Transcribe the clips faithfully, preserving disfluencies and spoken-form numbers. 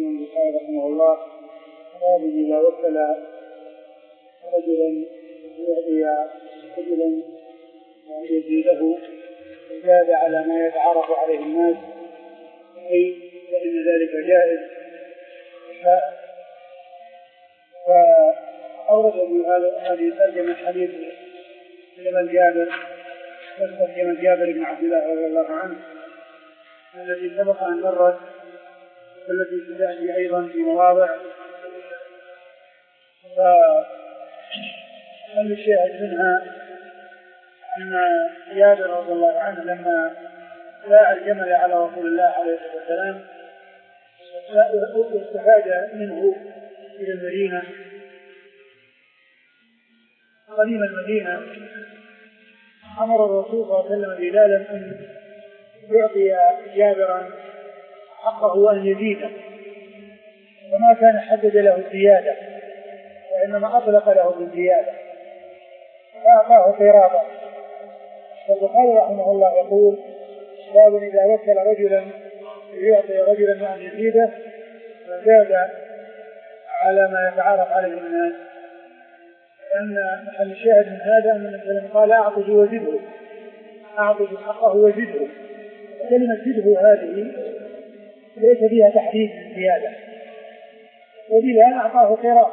الإمام البخاري رحمه الله قال إذا وكل رجلا يعطي رجلا يزيده زاد على ما يتعارف عليه الناس أي فإن ذلك جائز. فأورد هذه الترجمة حديث جمل جابر ترجمة جابر بن عبد الله رضي الله عنه التي سبق أن مرت والتي ستأتي أيضا في مواضع. فهل الشاهد منها أن جابر رضي الله عنه لما باع الجمل على رسول الله عليه الصلاة والسلام واستفاد منه إلى المدينة قديم المدينة أمر الرسول صلى الله عليه وسلم بلالا أن يعطي جابرا حقه وأن يزيده، وما كان حدد له الزيادة وإنما أطلق له بالزيادة فأعطاه قراطا. فالبخاري رحمه الله يقول باب إذا وكل رجلا يعطي رجلا وأن يزيده فزاد على ما يتعارف عليه الناس، لأن محل الشاهد من هذا أن النبي قال أعطه وزده أعطه حقه وزده. كلمة زده هذه ليس فيها تحديد زيادة، وبلا أعطاه قراء،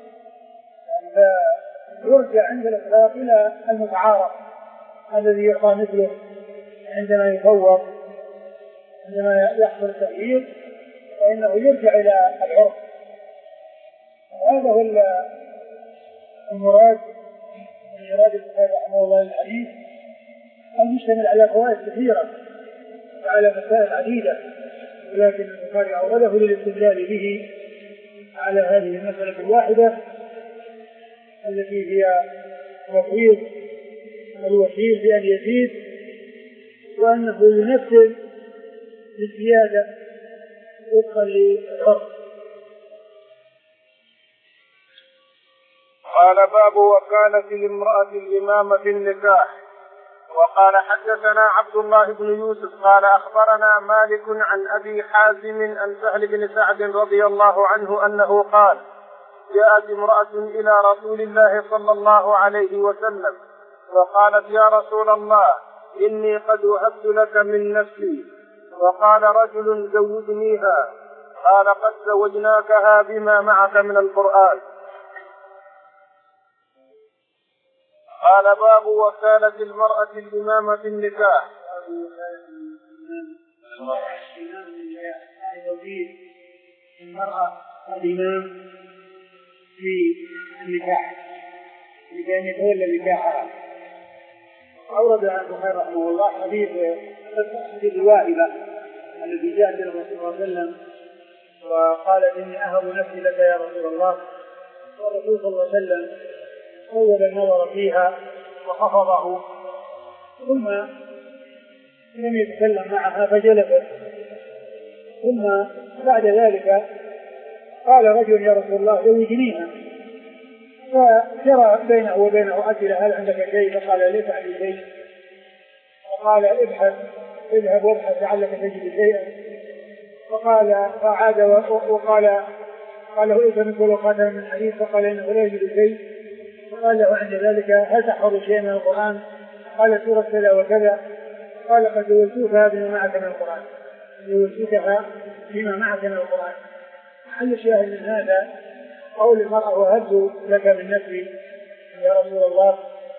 فيرجع عند الإطلاق إلى المتعارف الذي يعطى مثله عندما يفوض عندما يحصل التغيير فإنه يرجع إلى العرف. هذا هو المراد من إرادة البخاري رحمه الله الحديث المشتمل على فوائد كثيرة وعلى مسائل عديدة، ولكن البخاري أورده للاستدلال به على هذه المسألة الواحدة التي هي تفويض الوكيل بأن يزيد وأنه ينفذ بالزيادة وفقا للعرف. قال باب وكالة لامرأة الإمامة في النكاح. وقال حدثنا عبد الله بن يوسف قال أخبرنا مالك عن أبي حازم عن سهل بن سعد رضي الله عنه أنه قال جاءت امرأة إلى رسول الله صلى الله عليه وسلم وقالت يا رسول الله إني قد وهبت لك من نفسي. وقال رجل زوجنيها. قال قد زوجناكها بما معك من القرآن. قال باب وكالة المرأة الإمامة في النكاح. المرأة الإمام في النكاح لكي يتولى نكاحها. أورد البخاري رحمه الله حديث حديث الواهبة الذي جاء إلى الرسول صلى الله عليه وسلم وقال إني أهب نفسي لك يا رسول الله. والرسول صلى الله عليه وسلم أول النظر فيها وخفضه ثم لم يتكلم معها فجلست، ثم بعد ذلك قال رجل يا رسول الله زوجنيها، فجرى بينه وبينه أسئلة هل عندك شيء؟ فقال ليس عندي شيء. فقال ابحث اذهب وابحث لعلك تجد شيئا. فقال فعاد وقال قال له التمس ولو خاتما من حديد، فقال انه لا يجد شيء. فقال له عند ذلك هل تحفظ شيء من القرآن؟ قال سورة كذا وكذا. قال قد زوجتها بما معك من القرآن زوجتها بما معك من القرآن. محل الشاهد من هذا قول المرأة وهبت لك من نفسي يا رسول الله.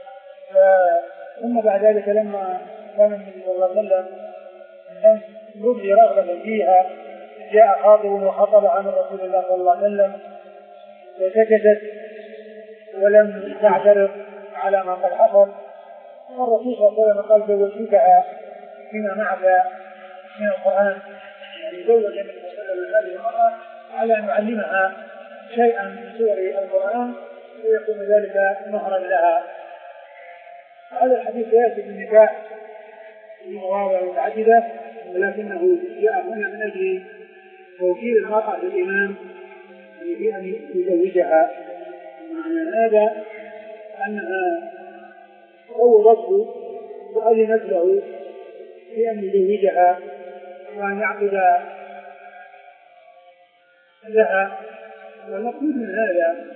ثم بعد ذلك لما كان النبي صلى الله عليه وسلم يبدي رغبة فيها جاء خاطب وخطب عن رسول الله صلى الله عليه وسلم فسكتت ولم تعترض على ما قد حصل. والرسول صلى الله عليه وسلم قال زوجتها فيما معك من القرآن، يعني زوج النبي صلى الله عليه وسلم هذه المرأة على أن يعلمها شيئا من سور القرآن ويكون ذلك مهرا لها. هذا الحديث يأتي بالنكاح في مواضع متعددة، ولكنه جاء هنا من أجل توكيل المرأة للإمام في أن يزوجها. معنى هذا أنها فوضته وأذنت له في أن يزوجها وأن يعقد لها. والمقصود من هذا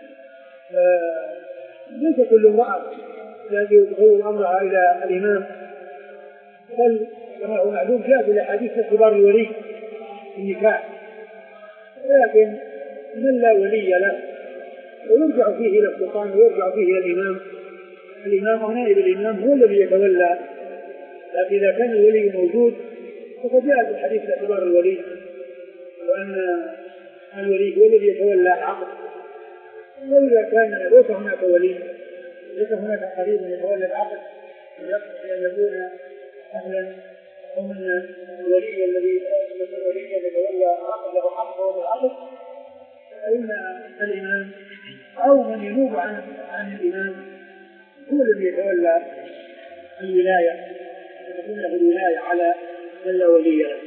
ليس كل امرأة يدخل أمرها إلى الإمام، بل كما هو معلوم جاء في الأحاديث اعتبار الولي في النكاح، لكن من لا ولي له ويرجع فيه إلى السلطان ويرجع فيه إلى الإمام، الإمام أو نائب الإمام هو الذي يتولى. لكن إذا كان الولي موجود فقد جاء في الحديث اعتبار الولي، وأن الولي هو الذي يتولى العقد. وإذا كان ليس هناك ولي، ليس هناك قريب يتولى العقد، يقصد أن يكون أهلا ومن الولي الذي الولي يتولى العقد له حقه بالعقد، فإن الإمام أو من ينوب عن عن الإمام هو الذي يتولى الولاية، يكون له الولاية على من لا ولي له.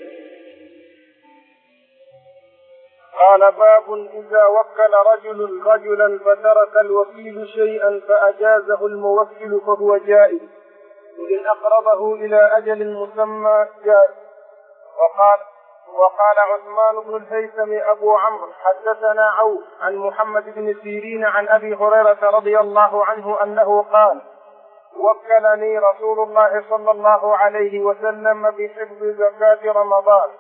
قال باب إذا وكل رجل رجلا فترك الوكيل شيئا فأجازه الموكل فهو جائز، وإن أقربه إلى أجل مسمى جائز. وقال وقال عثمان بن الهيثم أبو عمرو حدثنا عوف عن محمد بن سيرين عن أبي هريرة رضي الله عنه أنه قال وكلني رسول الله صلى الله عليه وسلم بحفظ زكاة رمضان،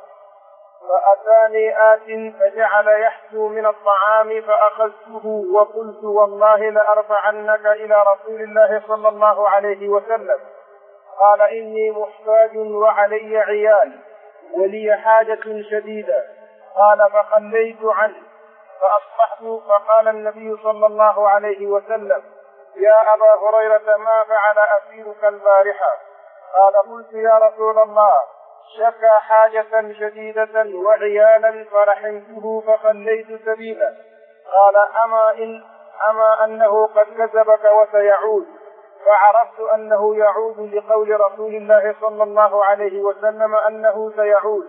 فأتاني آت فجعل يحثو من الطعام فأخذته وقلت والله لأرفعنك إلى رسول الله صلى الله عليه وسلم. قال إني محتاج وعلي عيال ولي حاجة شديدة. قال فخليت عنه فأصبحت فقال النبي صلى الله عليه وسلم يا أبا هريرة ما فعل أسيرك البارحة؟ قال قلت يا رسول الله شكى حاجة شديدة وعيالا فرحمته فخليت سبيلا. قال أما, إن أما أنه قد كذبك وسيعود؟ فعرفت أنه يعود لقول رسول الله صلى الله عليه وسلم أنه سيعود،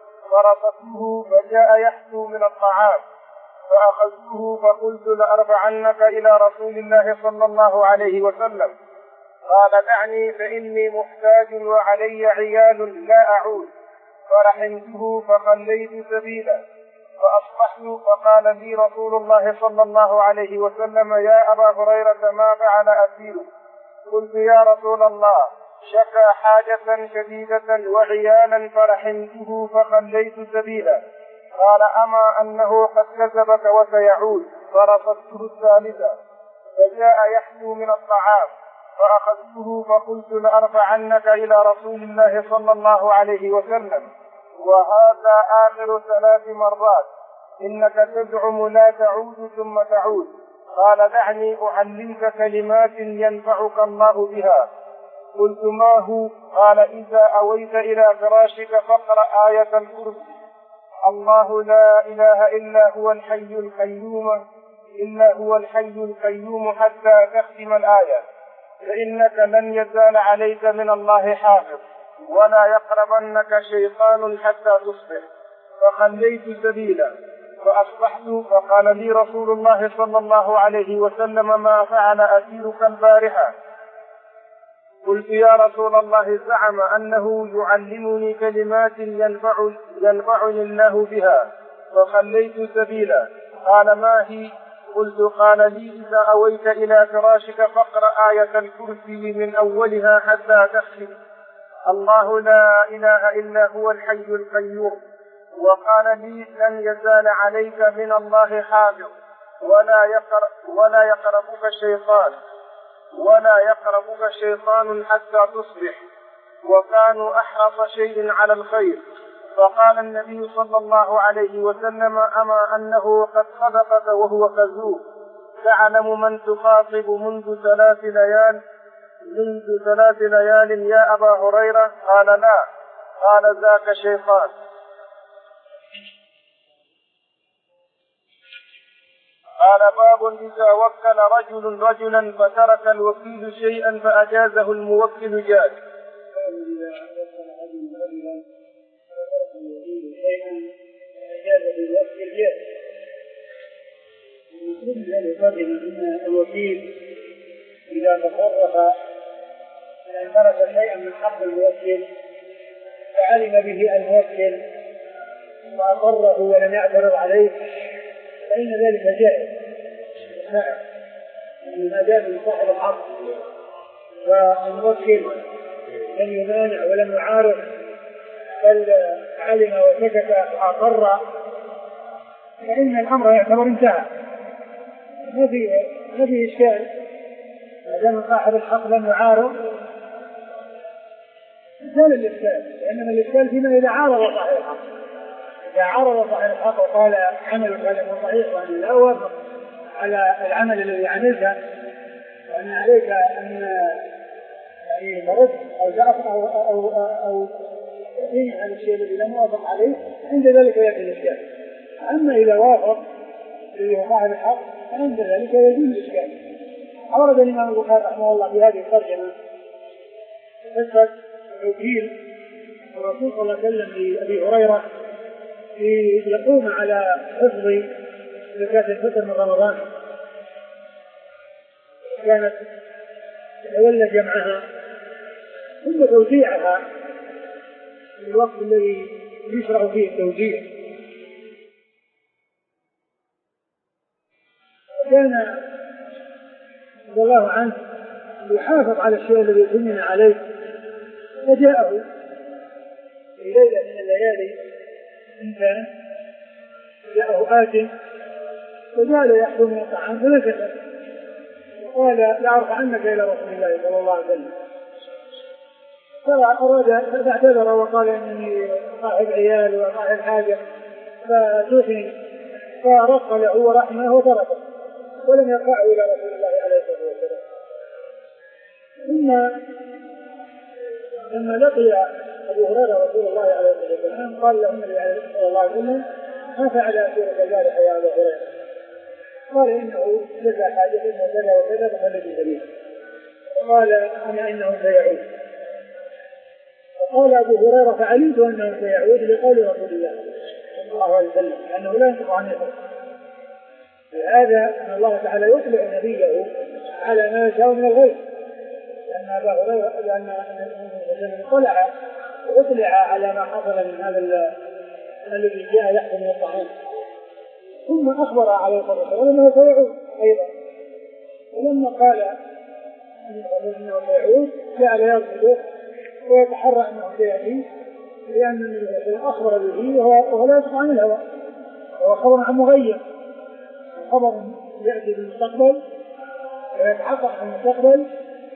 فرصته فجاء يحثو من الطعام فأخذته فقلت لأرفعنك إلى رسول الله صلى الله عليه وسلم. قال دعني فإني محتاج وعلي عيال لا أعود، فرحمته فخليت سبيلا. فأصبحت فقال لي رسول الله صلى الله عليه وسلم يا أبا هريرة ما فعل أسيرك؟ قلت يا رسول الله شكى حاجة شديدة وعيالا فرحمته فخليت سبيلا. قال أما أنه قد كذبك وسيعود؟ فرصدته الثالثة فجاء يحلو من الطعام فأخذته فقلت لأرفعنك إلى رسول الله صلى الله عليه وسلم. وهذا آخر ثلاث مرات، إنك تزعم لا تعود ثم تعود. قال دعني أعلمك كلمات ينفعك الله بها. قلت ما هو؟ قال إذا أويت إلى فراشك فاقرأ آية الكرسي الله لا إله إلا هو الحي القيوم إلا هو الحي القيوم حتى تختم الآية، فإنك لن يزال عليك من الله حافظ ولا يقربنك شيطان حتى تصبح. فخليت سبيلا فأصبحت فقال لي رسول الله صلى الله عليه وسلم ما فعل أسيرك البارحة؟ قلت يا رسول الله زعم أنه يعلمني كلمات ينفع ينفعني الله بها فخليت سبيلا. قال ما هي؟ قلت قال لي إذا أويت إلى فراشك فاقرأ آية الكرسي من أولها حتى تختم الله لا إله إلا هو الحي القيوم. وقال لي لن يزال عليك من الله حافظ ولا يقرب ولا يقربك الشيطان ولا يقربك الشيطان حتى تصبح. وكانوا أحرص شيء على الخير. فقال النبي صلى الله عليه وسلم أما أنه قد صدقك وهو كذوب؟ تعلم من تخاطب منذ ثلاث ليال منذ ثلاث ليال يا أبا هريرة؟ قال لا. قال ذاك شيطان. قال باب إذا وكل رجل رجلا فترك الوكيل شيئا فأجازه الموكل جاز. أن الوكيل إذا تصرف أن ترك شيئا من حق الموكل فعلم به الموكل وأقره ولم يعترض عليه فإن ذلك جائز. ما دام صاحب الحق والموكل لم يمانع ولم يعارض بل علم وسكت وأقر فإن الأمر يعتبر انتهى، ما في ما في إشكال. ما دام صاحب الحق لم يعارض زال الإشكال، وإنما الإشكال فيما إذا عارض صاحب الحق. إذا عارض صاحب الحق وقال عملك هذا صحيح وأنا لا أوافق على العمل الذي عملته وأن عليك أن يعني ترد أو تعرف أو أو أو تقيم عن الشيء الذي لم يوافق عليه، عند ذلك يأتي الإشكال. أما إذا وافق صاحب الحق فعند ذلك يزول الإشكال. أورد الإمام البخاري رحمه الله في هذه الترجمة قصة توكيل الرسول صلى الله عليه وسلم لأبي هريرة يقوم على حفظ زكاة الفطر من رمضان، كانت تولى جمعها ثم توزيعها في الوقت الذي يشرع فيه التوزيع. كان رضي الله عنه يحافظ على الشيء الذي يتمنى عليه، فجاءه في ليلة من الليالي إنسان جاءه آت فجعل يأخذ من الطعام فنسكت وقال لأرفعنك إلى رسول الله صلى الله عليه وسلم. فأراد فاعتذر وقال إنني صاحب عيال وصاحب حاجة فتوحني، فرق له ورحمه وتركه ولم يرفعه إلى رسول الله عليه الصلاة والسلام. ثم لما لقي أبو هريرة رسول الله عليه الصلاة والسلام قال له النبي صلى الله عليه وسلم ما فعل أسيرك البارحة يا أبو هريرة؟ قال إنه لك حاجة وكذا وكذا فخلد سبيل. قال أما إنه سيعود. فقال أبو هريرة فعلمت أنه سيعود لقول رسول الله صلى الله عليه وسلم لأنه لا ينطق عن الحق. لهذا أن الله تعالى يطلع نبيه على ما يشاء من الغيب، لأن أبا هريرة لأن النبي طلع وأطلع على ما حصل من هذا الذي جاء يحكم من الطعام، ثم أخبر عليه الصلاة والسلام أنه سيعود أيضا. ولما قال أنه سيعود جعل يرفضه ويتحرى أنه سيأتي، لأن النبي أخبر به وهو لا يطلع عن الهوى، وهو خبر عن مغير، خبر يأتي بالمستقبل ويتحقق في المستقبل.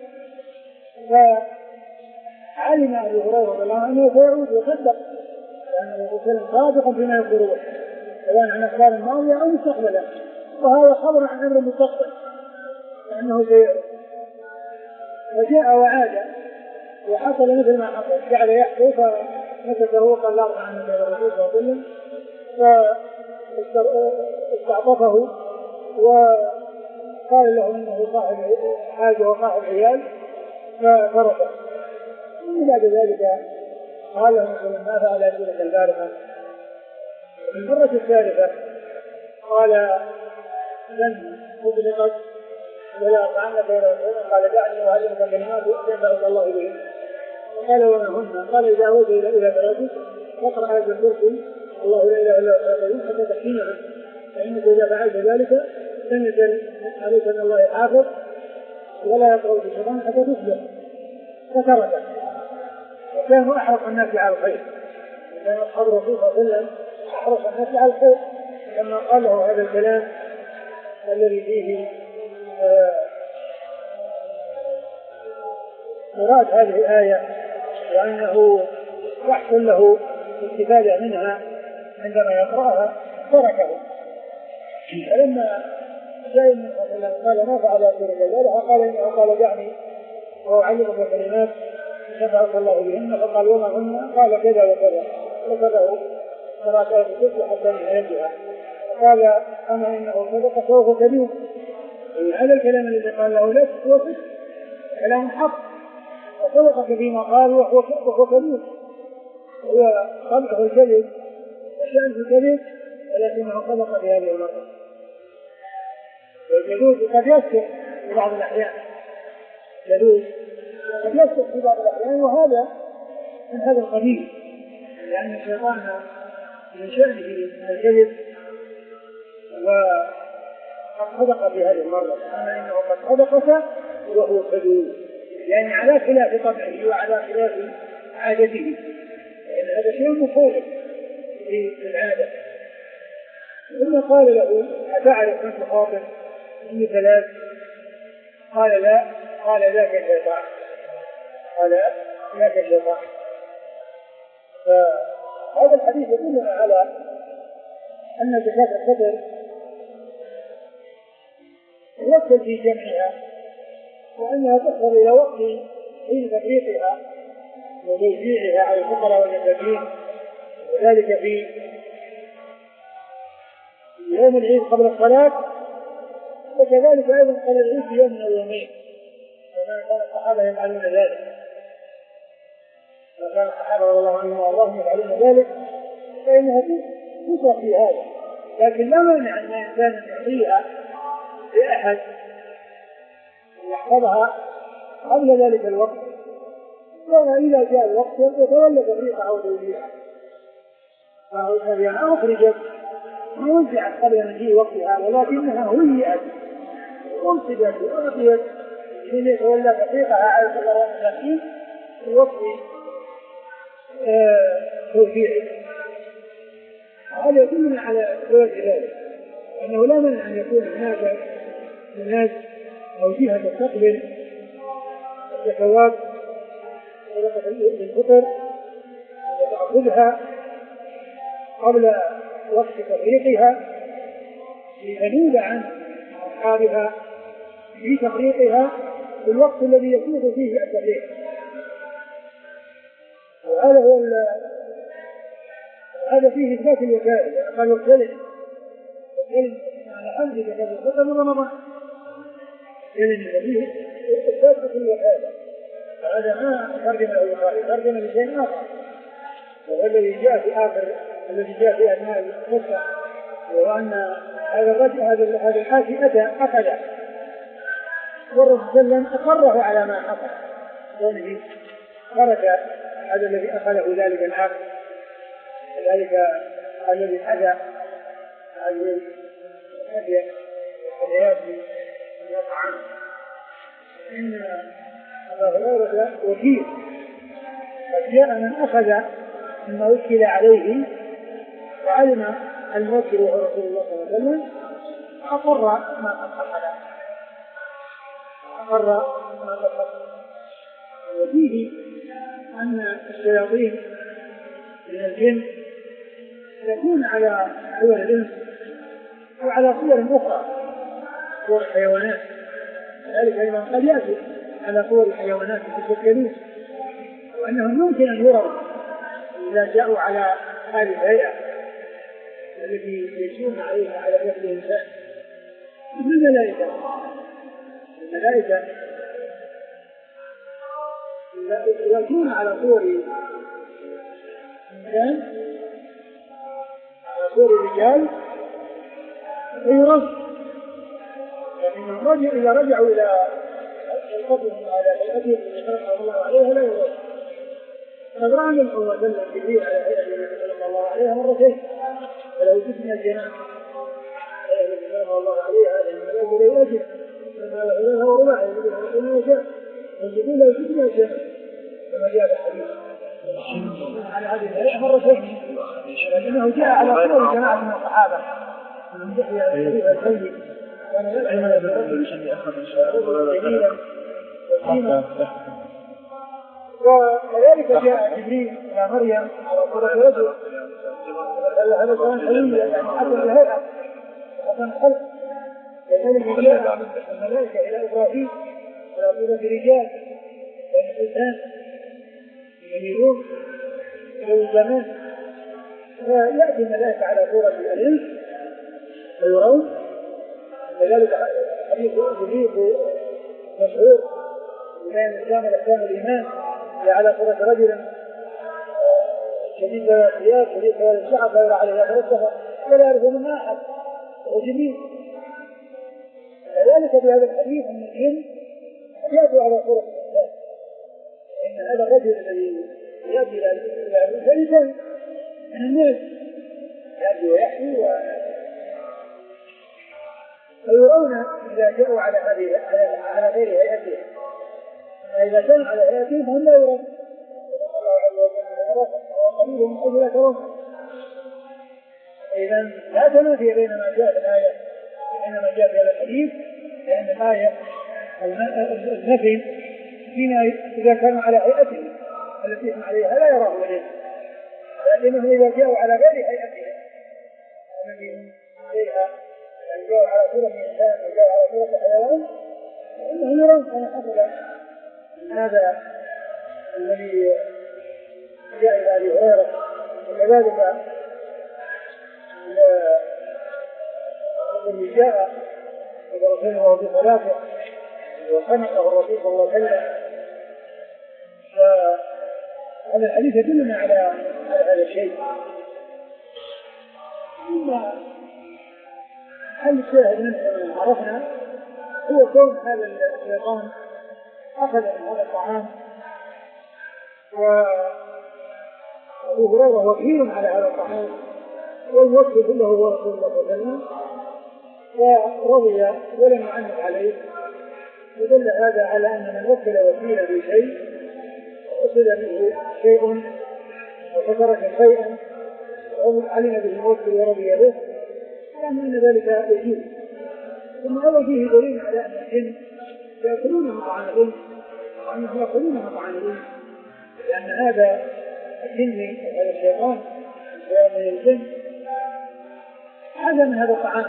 فعلم أبو هريرة رضي الله عنه أنه سيعود وصدق، لأنه رسول صادق فيما يقولون سواء عن أخبار الماضية أو مستقبلا، وهذا خبر عن أمر المستقبل لأنه سيعود. فجاء وعاد وحصل مثل ما حصل، جعل يحكي فمسكه وقال لا أرفع عنك إلى الرسول صلى الله عليه وسلم، فاستعطفه وقال له إنه صاحب حاجة وصاحب عيال ففرقه. وبعد ذلك قال له مثلا ما فعل أسيرك البارحة. المرة الثالثة قال لن أطلقت ولا أرفعنك إلى الرسول، قال دعني وهلمك كلمات ينبغي الله به. قال وما هن؟ قال إذا أوتي إلى إلى بلدك فاقرأ آية الكرسي الله لا إله إلا هو القيوم حتى تحكيمه، فإنك إذا فعلت ذلك لم يزل عليك من الله حافظ ولا يقرأ في الشيطان حتى تصبح. فتركه. وكانوا أحرص الناس على الخير، كان أصحاب الرسول صلى الله عليه وسلم أحرص الناس على الخير، لما قال له هذا الكلام الذي فيه مراد هذه الآية وأنه يحصل له الاستفادة منها عندما يقرأها تركه. فلما جاء من قال ما فعل أسيرك البارحة؟ قال إنه قال دعني وأعلمك كلمات ينبغي الله بهن. فقال وما هن؟ قال كذا وكذا وكذا قرأت آية الكرسي حتى نهايتها. قال أما إنه صدق سوف تبين. هذا الكلام الذي قال له لك هو صدق، كلام حق، وصدق فيما قال وهو كبير، هو قبله الكذب وشأنه الكذب، ولكنه صدق في هذه المرة. والجدود قد يسكت في بعض الأحيان، جدود قد يسكت في بعض الأحيان، وهذا من هذا القبيل، لأن الشيطان من شأنه الكذب وقد صدق في هذه المرة، أما إنه قد صدقك وهو كذوب، يعني على خلاف طبعه وعلى خلاف عادته، لأن هذا شيء مخالف في العادة. ثم قال له أتعرف من تخاطب إني ثلاث؟ قال لا. قال ذاك الشيطان. قال ذاك الشيطان. فهذا الحديث يدلنا على أن زكاة الفطر يوكل في جمعها، وأنها تحصل إلى وقت حين تفريقها وتوزيعها على الفقراء والمساكين، وذلك في يوم العيد قبل الصلاة، وكذلك أيضا قبل العيد في يوم أو يومين، وما كان الصحابة يفعلون ذلك، ما كان الصحابة رضي الله عنهم وأرضاهم يفعلون ذلك، فإنها تصرف في هذا. لكن لا مانع أن الإنسان يعطيها لأحد يحفظها قبل ذلك الوقت، وإذا جاء الوقت يتولى تفريقها وتوزيعها، فهي أخرجت ووزعت قبل مجيء وقتها، ولكنها هيئت وانصبت وأعطيت حين يتولى تفريقها على الفقراء والمساكين في وقت توزيعها. هذا يدلنا على جواز ذلك، أنه لا مانع أن يكون هناك الناس أو جهة تستقبل الزكوات صدقة الفطر وتأخذها قبل وقت تفريقها لتنوب عن أصحابها في تفريقها في الوقت الذي يفوت فيه التفريق. وهذا هو هذا فيه إثبات الوكالة. قال وكلم وكلم على حمد زكاة الفطر من رمضان، كلم فيه إثبات الوكالة، فهذا ما ترجم الوكالة، ترجم لشيء آخر، وهو الذي جاء في آخر الذي جاء في أثناء القصة، وهو أن هذا الرجل هذا هذا الحاكي أتى أخذ والرسول صلى الله عليه وسلم أقره على ما حصل، كونه خرج هذا الذي أخذه ذلك العام ذلك الذي أتى هذه الهدية والحياة يطعم إن أبا هريرة وكيل، قد جاء من أخذ مما وكل عليه وعلم الموكل وهو رسول الله صلى الله عليه وسلم أقر ما قد حصل، أقر ما قد حصل. وفيه أن الشياطين من الجن يكون على صور الإنس وعلى صور أخرى، صور الحيوانات، ذلك أيضا قد يأتي على صور الحيوانات المتشكلين، وأنهم يمكن أن يروا إذا جاءوا على هذه الهيئة التي يجون عليها على شكل الإنسان مثل الملائكة. الملائكة إذا يكون على صور إنسان على صور رجال فيرد، يعني إذا رجعوا إلى القبر على هيئته التي خلق الله عليها لا يرد. قد رأى النبي صلى الله عليه وسلم جبريل على هيئته التي خلق الله عليها مرتين، فلو تسمى الجنان التي خلق الله عليها الملائكة لا يجب فما إليها ورباعي يقول ربنا يشاء، فالجبريل لو تسمى الجنان كما جاء الحديث على هذه الهيئة مرتين، لكنه جاء على صور جماعة من الصحابة من يحيى الحديث السيد كان يدعي بالرجل جميلا وسيما. وكذلك جاء جبريل إلى مريم على صورة رجل، هذا كان حليا يعني حتى الهيئة حتى الخلق. كذلك جاء الملائكة إلى إبراهيم على صورة رجال يعني الإنسان يميلون إلى الزمان، فيأتي الملائكة على صورة الإنس فيرون. كذلك حديث جبريل مشهور بين الإسلام والإسلام الإيمان على صورة رجل شديد الثياب شديد الشعب لا يرى عليه آخر السفر ولا يعرف منها أحد، وهو جميل. كذلك بهذا الحديث أن الجن يأتي على صورة الإنسان، إن هذا الرجل الذي يأتي إلى الإنسان من الناس يأتي ويحكي ويرون إذا جاءوا على هذه على غير هيئتهم. إذا كانوا على هيئتهم فهم لا يرون وقليلهم أجل لا ترون. إذا لا تنافي بين ما جاء في الآية وبين ما جاء في هذا الحديث، لأن الآية النفي فيما إذا كانوا على هيئتهم التي هم عليها لا يراه وليه، لكنهم إذا جاءوا على غير هيئتهم التي هم عليها يعني جاءوا على صورة إنسان أو جاءوا على صورة حيوان فإنهم يرون كما حصل هذا الذي جاء إلى أبي هريرة. وكذلك الذي جاء إلى رسول الله في صلاته وخنقه الرسول صلى الله عليه وسلم. فهذا الحديث يدلنا على هذا الشيء. ثم هل الشاهد منه عرفنا هو كون هذا الشيطان أخذ من هذا الطعام، وأبو هريرة وكيل على هذا الطعام والموكل كله هو رسول الله صلى الله عليه وسلم، ورضي ولم يعنف عليه. يدل هذا على أن من وكل وكيلا بشيء وأصل به شيء وترك شيئا وعلم به الموكل ورضي به فإن أن ذلك يجوز. ثم هذا فيه دليل على أن الجن يأكلون مطعم الإنس وأنهم يأكلون مطعم الإنس، لأن هذا الجن هذا الشيطان من الجن هذا من هذا الطعام.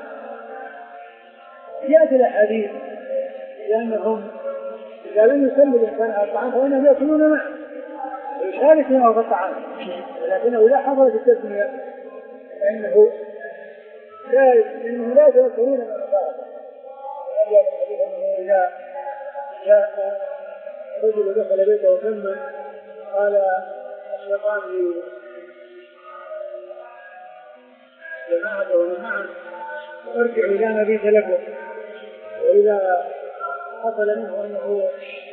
يأتي الأحاديث لأنهم إذا لم يسموا الإنسان هذا الطعام فإنهم يأكلون معه ويشاركون هذا الطعام، ولكنه إذا حصلت التسمية فإنه لا إنهم لا يتذكرون من المباركة. إذا جاء رجل دخل بيته وسمى قال الشيطان لجماعته ومن معه ارجعوا إلى ما بيت لكم، وإذا حصل منه أنه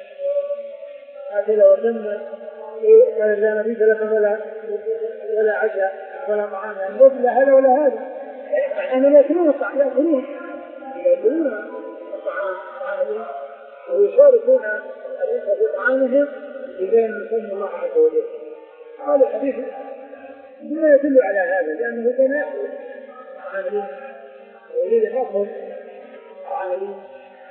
أكل وسمى قال لا نبيت لكم ولا ولا عشاء ولا طعام، يعني ليس لا هذا ولا هذا، أنهم يأكلون الطعام يأكلون يأكلون الطعام ويشاركون في طعامهم إذا لم يسمى الله عز وجل. هذا الحديث بما يدل على هذا، لأنه كان يأكل طعامهم ويريد يأكل طعامهم.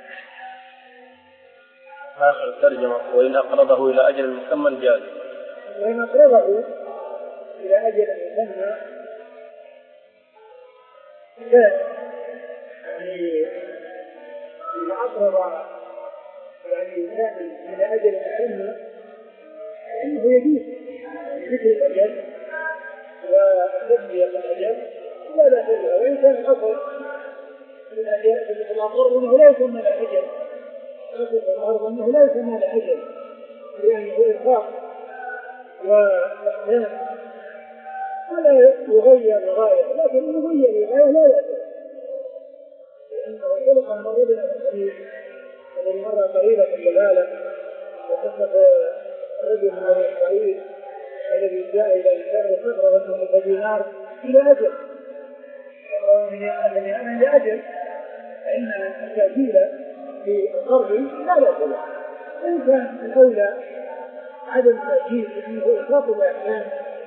آخر الترجمة وإن أقربه إلى أجل مسمى جاز. وإن أقربه إلى أجل مسمى جاز، يعني إذا أقرب يعني إنسان إلى أجل مسمى فإنه يجوز ذكر الأجل وتسمية الأجل لا لا تجوز. وإن كان الأصل في الأجل في الأمر أنه لا يسمى الأجل الأرض أنه لا يسمى الأجل لأنه إرفاق وإحسان ولا يغير الغاية، لكن يغير الغاية لا يأتي، لأنه خلق مرضنا في الحديث الذي مر قريبا في الجبالة وقصة رجل من بني إسرائيل الذي جاء إلى إنسان وصبر وأنه دينار إلى أجل من لأجل فإن التأكيد في القرب لا لا تلا. إن كان الأولى عدم التأكيد أنه إخلاص الإحسان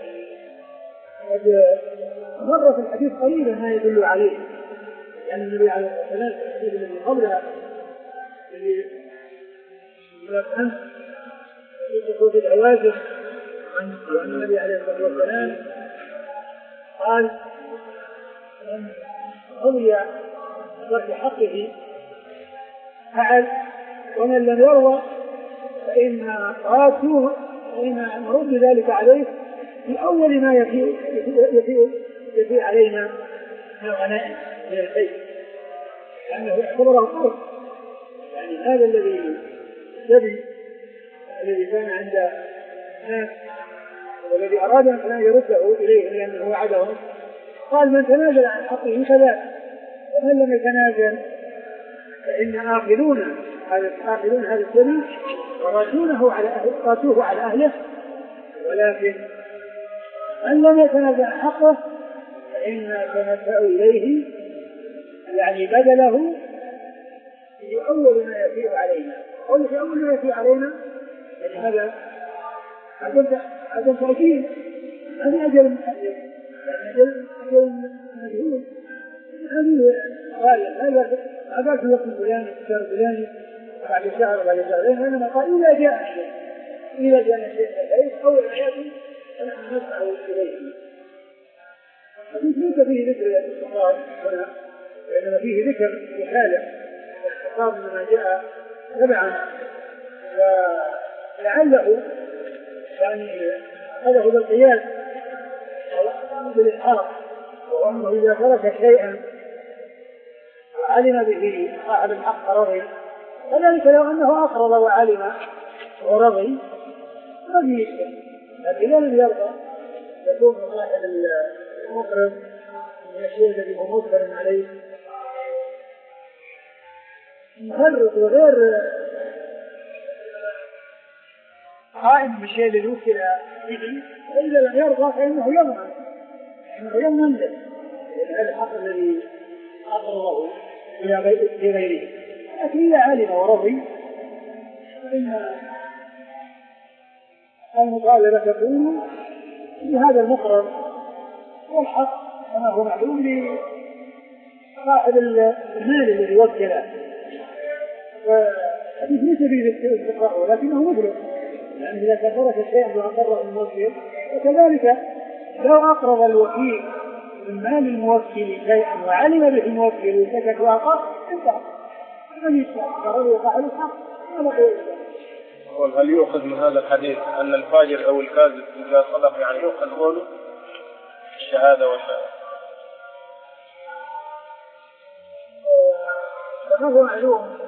قد مر في الحديث قليلا ما يدل عليه، لأن النبي عليه الصلاة والسلام في الحديث الذي قبلها الذي أنت يدخل في العوازل عن النبي عليه الصلاة والسلام قال من رضي بترك حقه فعل ومن لم يرضى فإن راتوه فإن نرد ذلك عليه في أول ما يفيء يفيء يفيء علينا من الغنائم من البيت، لأنه اعتبره قرض. يعني هذا الذي الذي الذي كان عند الناس والذي أراد أن يرده إليه لأنه وعدهم قال من تنازل عن حقه كذا ومن لم يتنازل فإن آخذون هذا آخذون هذا السبيل وراتونه على أهل راتوه على أهله، ولكن من لم يتنازل عن حقه إنا سنبدأ إليه يعني بدله في أول ما يفيء علينا. قل في أول ما يفيء علينا يعني هذا أجل أجل تأكيد هذا أجل أجل أجل مجهول هذه غاية هذا أباك الوقت الفلاني الشهر الفلاني بعد شهر بعد شهرين إنما قال إذا جاء شيء إذا جاء شيء إليه أول حياته فنحن نسعى إليه. ليس فيه ذكر الاستقرار هنا لأن فيه ذكر يخالف الاستقرار مما جاء تبعا ولعله يعني هذا بالقياس أو بالإسحاق وأنه إذا ترك شيئا علم به صاحب الحق رضي كذلك لو أنه أقرض وعلم ورضي ما فيه شيء لكن لم يرضى يكون صاحب المقرض من الشيء الذي هو مجبر عليه مفرط وغير قائم بالشيء الذي وكل به وإذا لم يرضى فإنه يضمن إنه يضمن له هذا الحق الذي أقرضه إلى غيره. لكن إذا علم ورضي فإن المطالبة تكون بهذا المقرض والحق كما هو معلوم لصاحب المال الذي وكله وحديث ليس فيه الاستقراء ولكنه مبلغ يعني إذا كثرت الشيء بأقره الموكل وكذلك لو أقرض الوكيل من مال الموكل شيئا وعلم به الموكل وسكت وأقر انتهى من يستقر وقع الحق ولا قوة. هل يؤخذ من هذا الحديث أن الفاجر أو الكاذب إذا صدق يعني يؤخذ قوله الشهادة والشهادة؟ هذا معلوم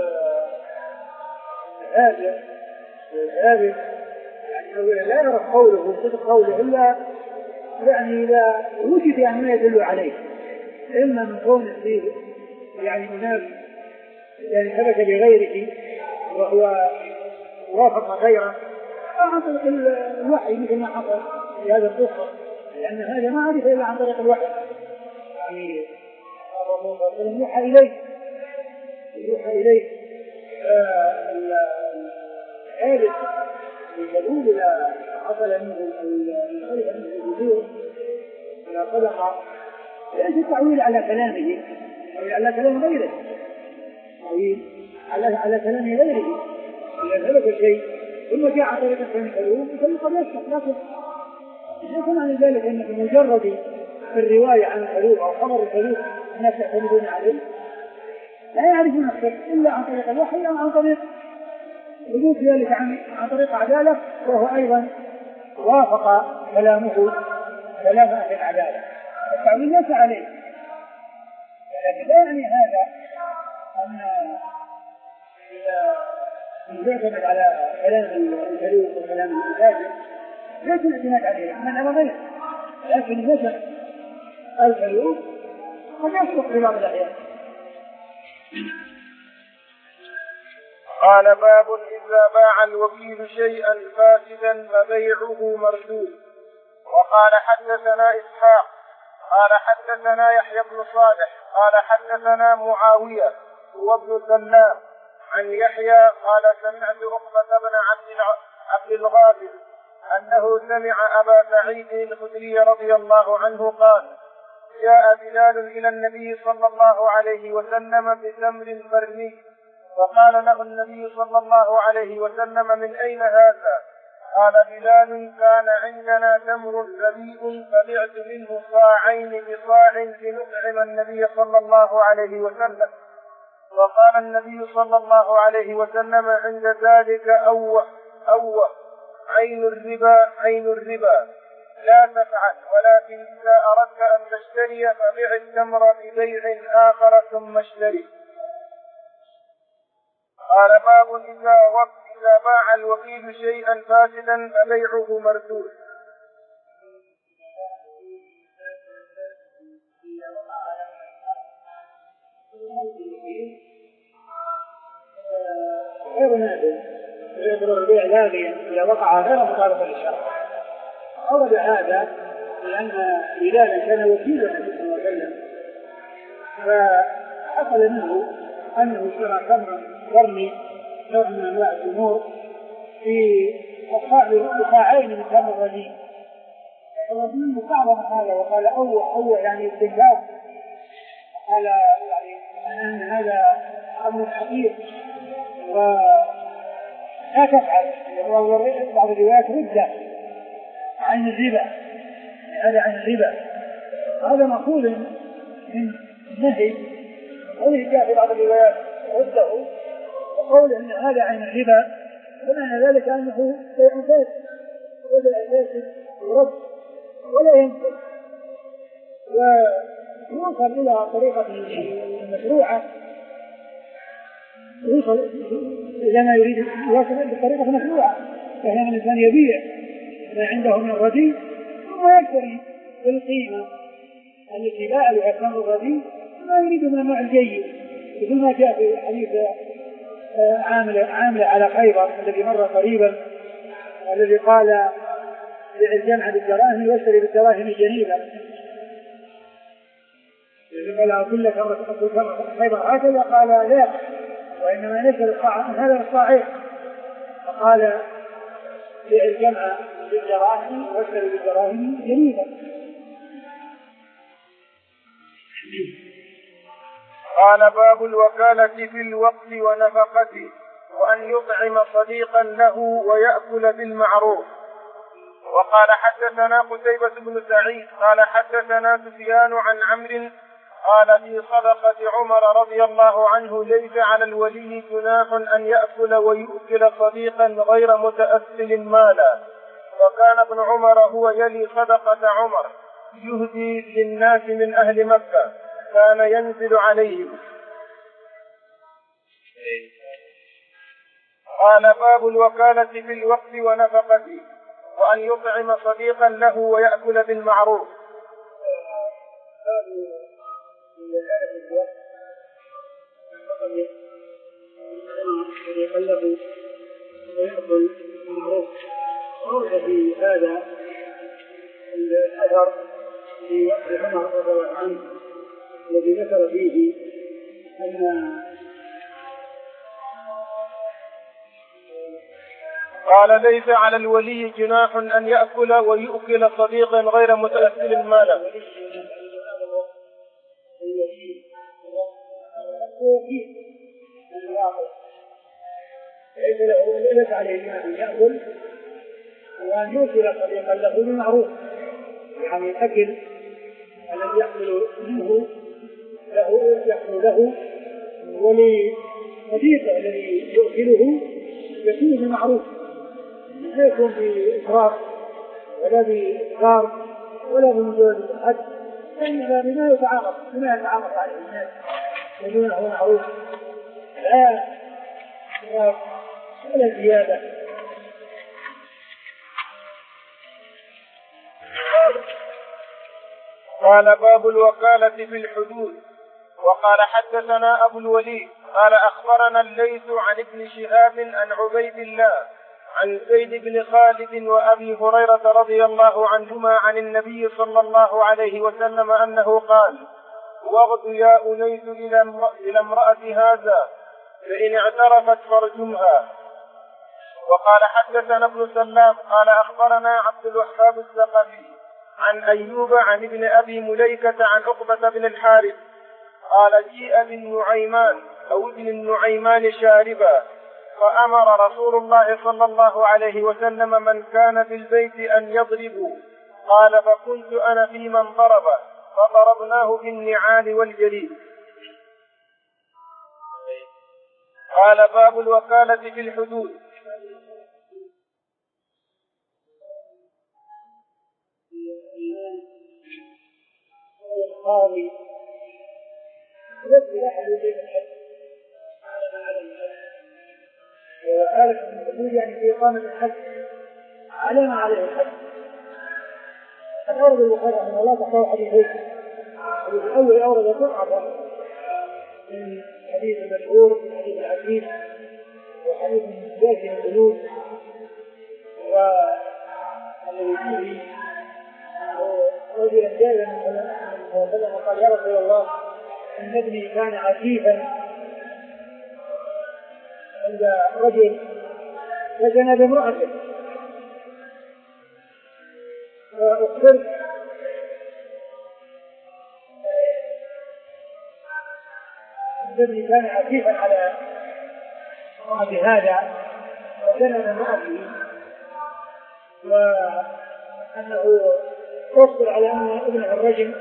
الآجر الآجر يعني لا يعرف قوله وصدق قوله إلا يعني إذا وجد يعني ما يدل عليه إما من كون فيه يعني هناك يعني ثبت بغيره وهو وافق غيره عن طريق الوحي مثل ما حصل في هذا القصة لأن هذا ما عرف إلا عن طريق الوحي يعني يوحى إليه يوحى إليه الحادث يقول إلى حصل منه الخليفة منه الجذور إلى صدقة ليس التعويل على كلامه أو على كلام غيره تعويل على على كلام غيره إذا ثبت شيء ثم جاء عن طريق الحلوم فقد يشرح لكن ليس معنى ذلك أن بمجرد الرواية عن الحلوم أو خبر الحلوم الناس يعتمدون عليه لا يعرفون أكثر إلا عن طريق الوحي أو عن طريق وجود ذلك عن عن طريق عدالة وهو أيضا وافق كلامه كلام أهل العدالة التعويل ليس عليه لكن لا يعني هذا أن إذا يعتمد على كلام الحلوم وكلام الفاجر ليس الاعتماد عليه من أمر غيره لكن مثل الحلوم قد يصدق في بعض الأحيان. قال باب إذا باع الوكيل شيئا فاسدا فبيعه مردود. وقال حدثنا إسحاق قال حدثنا يحيى بن صالح قال حدثنا معاوية هو ابن سلام عن يحيى قال سمعت عقبة بن عبد الغافل أنه سمع أبا سعيد الخدري رضي الله عنه قال جاء بلال إلى النبي صلى الله عليه وسلم بتمر فرني فقال له النبي صلى الله عليه وسلم من أين هذا؟ قال بلال كان عندنا تمر رديء فبعت منه صاعين بصاع لنطعم النبي صلى الله عليه وسلم. وقال النبي صلى الله عليه وسلم عند ذلك أوه أوه عين الربا عين الربا لا تفعل ولكن إذا أردت أن تشتري فبيع التمر ببيع آخر ثم اشتري. قال باب إذا إذا باع الوكيل شيئا فاسدا فبيعه مردود. غير نادر يعتبر البيع لاغيا إذا وقع غير مطابق للشرع. أول هذا لأن بلالا كان وكيلا النبي صلى الله عليه وسلم، فحصل منه أنه اشترى تمرا قرني نوع من أنواع التمور في قطاعين من تمر رديء، الرجل استعظم هذا وقال أول أول يعني استنكار، قال يعني أن هذا أمر حقير ولا تفعل. بعض الروايات ردة عن الربا، هذا عن الربا، هذا مأخوذ من النهي، وله جاء في بعض الروايات رده، وقول أن هذا عن الربا فمعنى ذلك أنه شيء فاسد، ولا فاسد يرد ولا ينفذ، ويوصل إلى طريقة مشروعة، يوصل إلى ما يريد يوصل بطريقة مشروعة، فهي الإنسان يبيع ما عنده من الرديء ثم يشتري بالقيمة التي باع لها التمر الرديء ما يريد من النوع الجيد، مثل ما جاء في حديث عامل عامل على خيبر الذي مر قريبا، الذي قال بيع الجمع بالدراهم واشتري بالدراهم الجنيبة، الذي قال أقول لك خيبر هكذا، قال لا وإنما نشر هذا الصاعق، فقال بيع الجمع بالدراهم واشتري بالدراهم جنيبة. قال باب الوكالة في الوقت ونفقته، وأن يطعم صديقا له ويأكل بالمعروف. وقال حدثنا قتيبة بن سعيد قال حدثنا سفيان عن عمرو قال في صدقة عمر رضي الله عنه ليس على الولي جناح أن يأكل ويؤكل صديقا غير متأثل مالا، وكان ابن عمر هو يلي صدقة عمر يهدي للناس من أهل مكة، كان ينزل عليهم. قال باب الوكالة في الوقت ونفقته، وأن يطعم صديقا له ويأكل بالمعروف. يقلب ويأكل بالمعروف. ورد في هذا الأثر في وقت عمر رضي الله عنه الذي ذكر فيه أن قال ليس على الولي جناح أن يأكل ويؤكل صديقا غير متأثل مالا. ليس عليه أن يأكل وأن يؤكل صديقا له بالمعروف، يعني الأكل الذي يأكل منه له يأكل له ولصديقه الذي يؤكله يكون بالمعروف، لا يكون بإسراف ولا بإكثار ولا بمجرد الحد، إنما بما يتعارف بما يتعارف عليه الناس يكون هو معروف، لا إسراف ولا زيادة. قال باب الوكالة في الحدود. وقال حدثنا أبو الوليد قال أخبرنا الليث عن ابن شهاب عن عبيد الله عن زيد بن خالد وأبي هريرة رضي الله عنهما عن النبي صلى الله عليه وسلم أنه قال: واغد يا أنيس إلى امرأة هذا فإن اعترفت فارجمها. وقال حدثنا ابن سلام قال أخبرنا عبد الوهاب الثقفي عن أيوب عن ابن أبي مليكة عن عقبة بن الحارث قال: جيء بالنعيمان أو ابن النعيمان شاربا، فأمر رسول الله صلى الله عليه وسلم من كان في البيت أن يضربوا، قال: فكنت أنا في من ضرب فضربناه بالنعال والجليد. قال باب الوكالة في الحدود. القاضي يبدو أحد يجيب الحد على الحد، وقالت من الحدود يعني في إقامة الحد على ما عليه الحد. أورد البخاري رحمه الله تحته حديثين، الحديث الأول أورد قطعة من حديث المشهور من حديث العزيز وحديث جاهز الحدود، والذي فيه رجلا جاء الى النبي صلى الله عليه وسلم وقال يا رسول الله ان ابني كان عفيفا عند رجل فزنى بامرأته فأخبرت ان ابني كان عفيفا على بهذا وزنى بامرأته وأنه يصبر على أن ابنه الرجل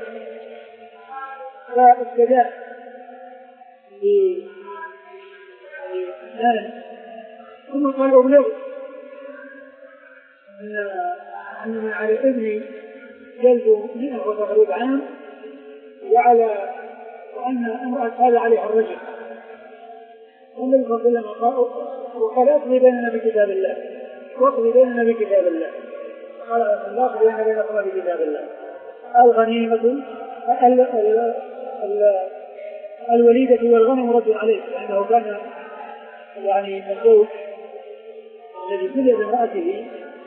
فاستداء لأسنان ثم قال أبلغ أن من على ابني جلد مئة وتغريب عام وعلى وأن امرأة هذا عليها الرجل. والنبي صلى الله عليه وسلم قال وقال اقضي بيننا بكتاب الله واقضي بيننا بكتاب الله قال الله اقضي بيننا بينكما بكتاب الله. الغنيمة الوليدة والغنم رد عليه لأنه كان يعني الزوج الذي بلي بامرأته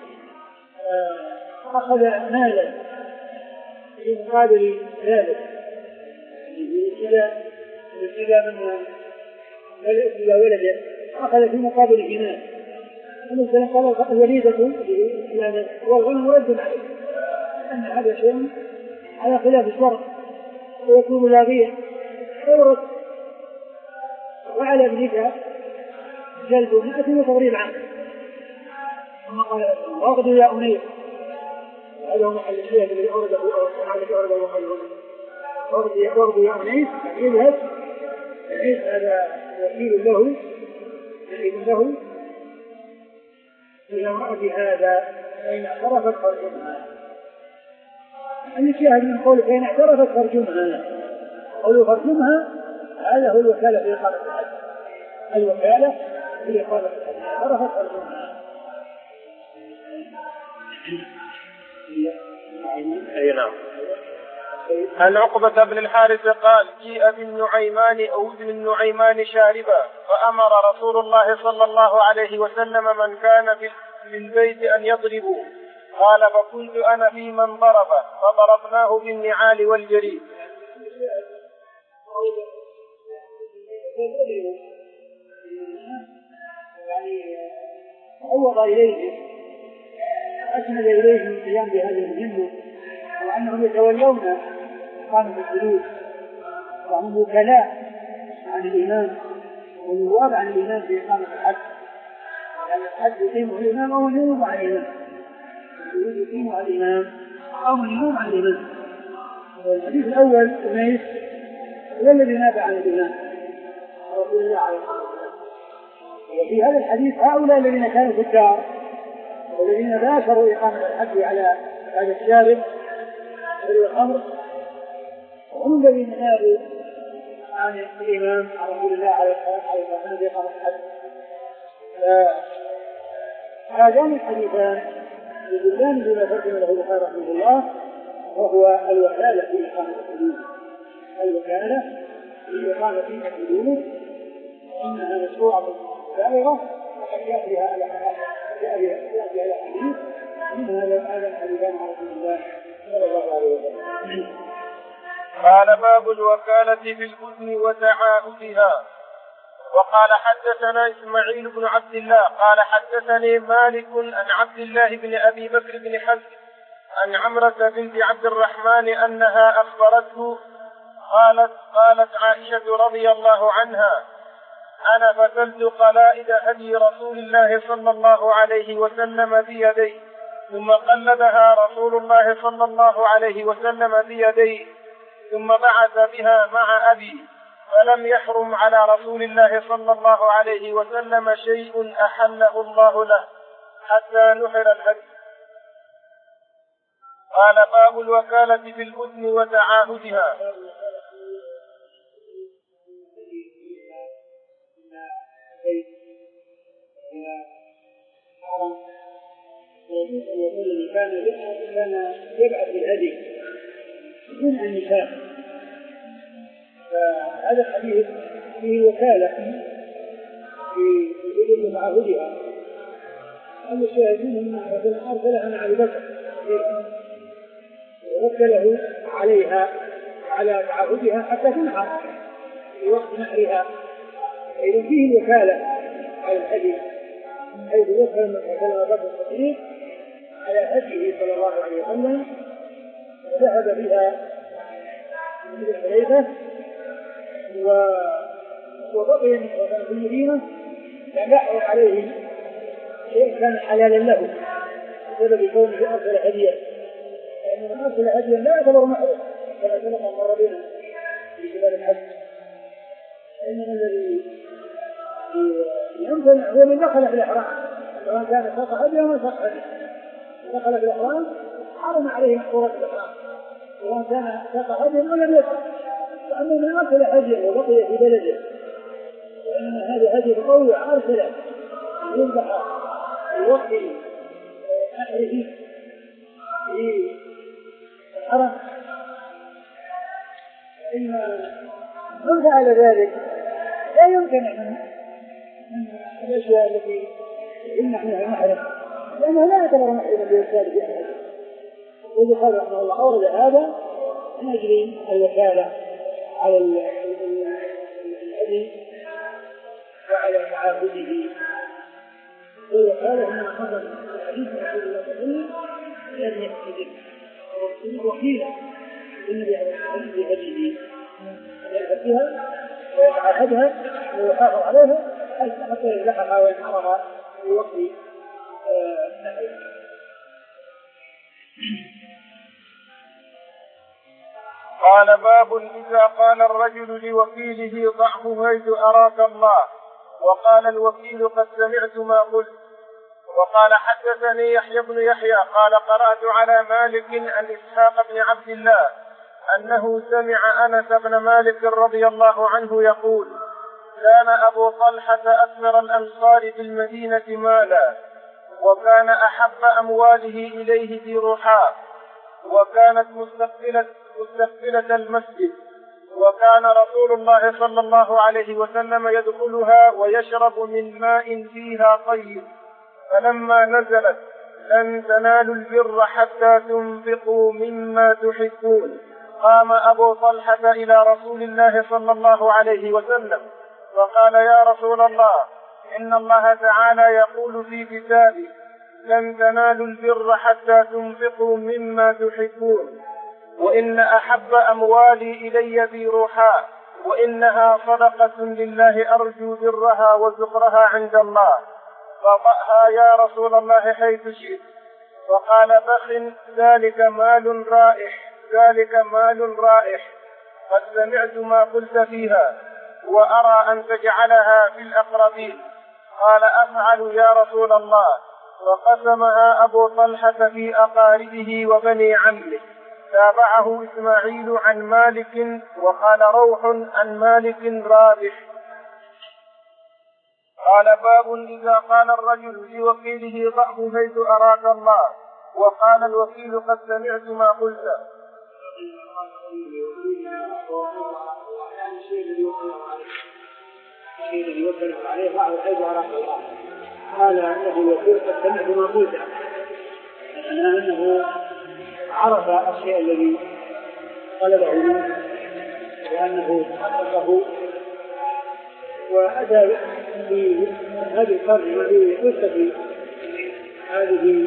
أخذ مالا في مقابل ذلك إذا من إلى ولده أخذ في مقابل جنان مثلا قال الوليدة والغنم رد عليه أن هذا شيء على خلاف الشرع ويكون لاغيا فيرد وعلى ابنك جلب مئة وتغريب عنه. ثم قال واخذ يا أنيس هذا هو محل الشيء الذي أورده أورده محله واخذ يا أنيس يذهب بحيث هذا وكيل له يحيل له إلى امرأة هذا فإن اعترفت فرجمها. الشاهد من قوله فإن اعترفت فرجمها قولوا فرجمها هذا هو الوكالة في إقامة الحج. الوكالة في إقامة الحج اعترفت فرجمها. أي نعم. عن عقبة بن الحارث قال جيء بالنعيمان أو ابن النعيمان شاربا فأمر رسول الله صلى الله عليه وسلم من كان في البيت أن يضربوا قال فكنت أنا في من ضرب فضربناه بالنعال والجريد. يعني عوض إليه أسند إليه القيام بهذه المهمة وأنهم يتولون إقامة الحدود وهم وكلاء عن الإمام ونواب عن الإمام في إقامة الحج لأن الحج يقيمه الإمام أو اليوم عن الإمام يقيمه الإمام أو اليوم عن الإمام. والحديث الأول أنيس هو الذي نابع عن الإمام رسول الله عليه الصلاة والسلام. وفي هذا الحديث هؤلاء الذين كانوا في الدار والذين باشروا إقامة الحج على هذا الشارب الخمر هم الذين نابوا عن الإمام رسول الله عليه الصلاة والسلام بإقامة الحج. هذان الحديثان يدلان بما ترجم له البخاري رحمه الله وهو الوكالة في إقامة الحدود. الوكالة في إقامة الحدود إنها مشروعة بالغة وقد يأتيها يأتيها الحديث من هذا الحديثان عن رسول الله صلى الله عليه وسلم. قال باب الوكالة في الأذن وتعاهدها. وقال حدثنا إسماعيل بن عبد الله قال حدثني مالك عن عبد الله بن أبي بكر بن حزم عن عمرة بنت عبد الرحمن أنها أخبرته قالت قالت عائشة رضي الله عنها أنا فتلت قلائد هدي رسول الله صلى الله عليه وسلم بيدي ثم قلدها رسول الله صلى الله عليه وسلم بيديه ثم بعث بها مع أبي فلم يحرم على رسول الله صلى الله عليه وسلم شيء أحله الله له حتى نحر الهدي. قال باب الوكالة في الأذن وتعاهدها. كان يبعث بالهدي من النساء. فهذا الحديث فيه وكالة في يدل تعهدها. أما الشاهدين هم أرسلها مع أبي بكر وكله عليها على تعهدها حتى تنحر في وقت نحرها. إذا فيه الوكالة على الهدي، حيث يفهم من أبو بكر الصديق على هديه صلى الله عليه وسلم، وذهب بها من الحليفة وبقي في المدينة، لم يحرم عليه شيء كان حلالا له بسبب كونه أرسل هديا، لأن من أرسل هديا لا يعتبر محرم كما سبق مر بنا في كتاب الحج. إنما الذي يمتنع هو من دخل في الإحرام، سواء كان ساق هديا أو ساق هديا، دخل في الإحرام حرم عليه محظورات الإحرام سواء كان ساق هديا ولم يسق. وأما من أرسل هديا وبقي في بلده، وإنما هذا هدي تطوع أرسله يذبح في وقت نحره في الحرم، فإن من فعل ذلك لا يمكن من الأشياء التي يمنع منها المحرم، لأنه لا يعتبر محرما بوسالة في أحد. ويقال رحمه الله أورد هذا من أجل الوكالة على الهدي وعلى تعاهده. والوكالة إنما حصل حديث رسول الله صلى الله عليه وسلم لأن يحتجب ويكون وكيلا بالنبي عليه الصلاة والسلام بهديه يذهب بها ويتعاهدها ويحافظ عليها حتى يذبحها وينحرها في وقت نحرها. قال باب إذا قال الرجل لوكيله ضعه حيث أراك الله، وقال الوكيل قد سمعت ما قلت. وقال حدثني يحيى بن يحيى قال قرأت على مالك عن إسحاق بن عبد الله أنه سمع أنس بن مالك رضي الله عنه يقول: كان أبو طلحة أثمر الأنصار بالمدينة مالا، وكان أحب أمواله إليه في رحاء، وكانت مستقبلة, مستقبلة المسجد، وكان رسول الله صلى الله عليه وسلم يدخلها ويشرب من ماء فيها طيب. فلما نزلت: لن تنالوا البر حتى تنفقوا مما تحبون، قام أبو طلحة إلى رسول الله صلى الله عليه وسلم فقال: يا رسول الله، إن الله تعالى يقول في كتابه: لن تنالوا البر حتى تنفقوا مما تحبون، وإن أحب أموالي إلي في رحاء، وإنها صدقة لله أرجو برها وزخرها عند الله، فضعها يا رسول الله حيث شئت. فقال: بخ، ذلك مال رائح، ذلك مال رائح، قد سمعت ما قلت فيها، وأرى أن تجعلها في الأقربين. قال: أفعل يا رسول الله. فقسمها أبو طلحة في أقاربه وبني عمه. تابعه إسماعيل عن مالك وقال روح عن مالك رابح. قال باب إذا قال الرجل لوكيله ضعه حيث أراك الله، وقال الوكيل قد سمعت ما قلت. الشيء الذي يوكل عليه ضعه حيث أراك الله، قال له الوكيل قد سمعت ما قلت، معناه أنه عرف الشيء الذي طلبه منه وأنه حققه، وأتى في هذه القرن الذي يستفي هذه